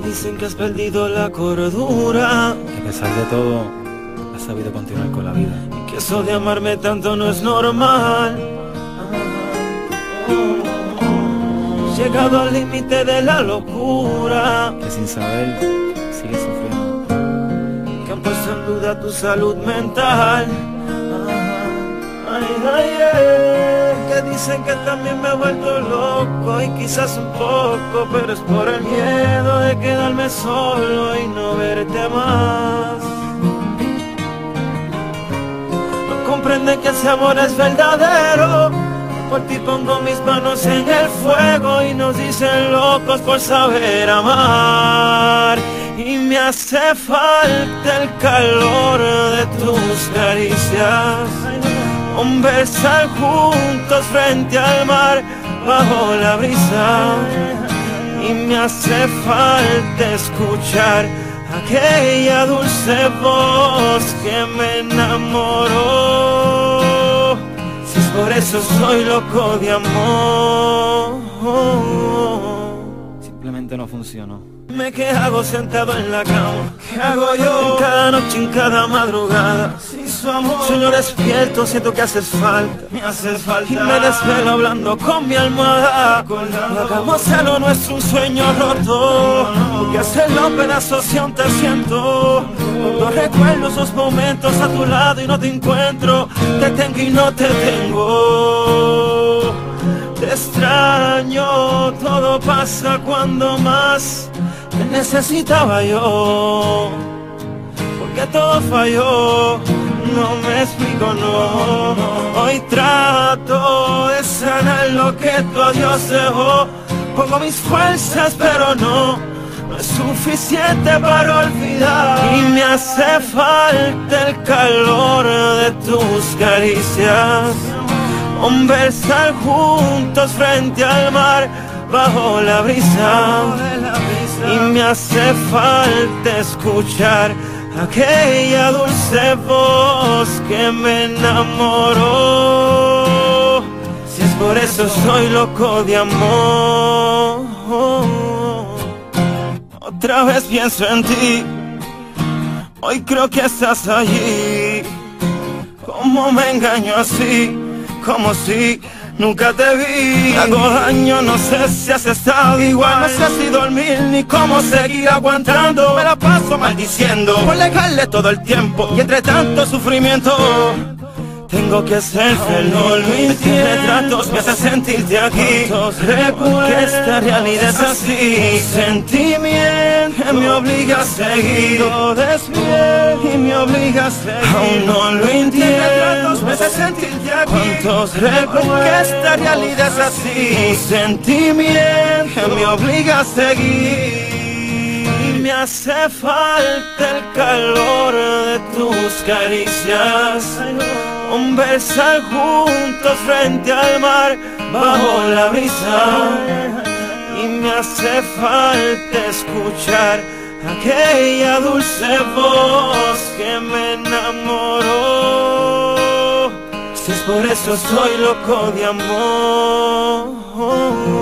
Dicen que has perdido la cordura, que a pesar de todo has sabido continuar con la vida, y que eso de amarme tanto no es normal. Llegado al límite de la locura, que sin saber sigues sufriendo, que han puesto en duda tu salud mental. Que dicen que también me he vuelto loco, y quizás un poco, pero es por el miedo de quedarme solo y no verte más. No comprende que ese amor es verdadero. Por ti pongo mis manos en el fuego, y nos dicen locos por saber amar. Y me hace falta el calor de tus caricias, conversar juntos frente al mar bajo la brisa. Y me hace falta escuchar aquella dulce voz que me enamoró. Si es por eso soy loco de amor. simplemente no funcionó. ¿Qué hago sentado en la cama? ¿Qué hago yo? En cada noche, en cada madrugada, sin su amor. Sueño despierto, siento que haces falta. Me haces falta. Y me desvelo hablando con mi almohada. Hagamos a lo nuestro un sueño roto, porque hacerlo pedazos si aún te siento. Cuando recuerdo esos momentos a tu lado y no te encuentro, te tengo y no te tengo. Te extraño, todo pasa cuando más te necesitaba yo, porque todo falló, no me explico, no. Hoy trato de sanar lo que tu adiós dejó. Pongo mis fuerzas pero no es suficiente para olvidar. Y me hace falta el calor de tus caricias, conversar juntos frente al mar bajo la brisa. Y me hace falta escuchar aquella dulce voz que me enamoró. Si es por eso soy loco de amor. Otra vez pienso en ti, hoy creo que estás allí. ¿Cómo me engaño así? Como si nunca te vi. Hago daño, no sé si has estado igual. No sé si dormir ni cómo seguir aguantando. Me la paso maldiciendo por negarle todo el tiempo, y entre tanto sufrimiento tengo que ser feliz. No lo entiendo. Retratos me hacen sentirte aquí, porque esta realidad es así. Sentimiento que me obliga a seguir. Todo es bien y me obliga a seguir. Aún no lo entiendo. Retratos me hacen sentirte aquí. Cuántos recuerdos, porque esta realidad es así. Sentimiento que me obliga a seguir. Me hace falta el calor de tus caricias, conversar juntos frente al mar bajo la brisa. Y me hace falta escuchar aquella dulce voz que me enamoró. Si es por eso soy loco de amor.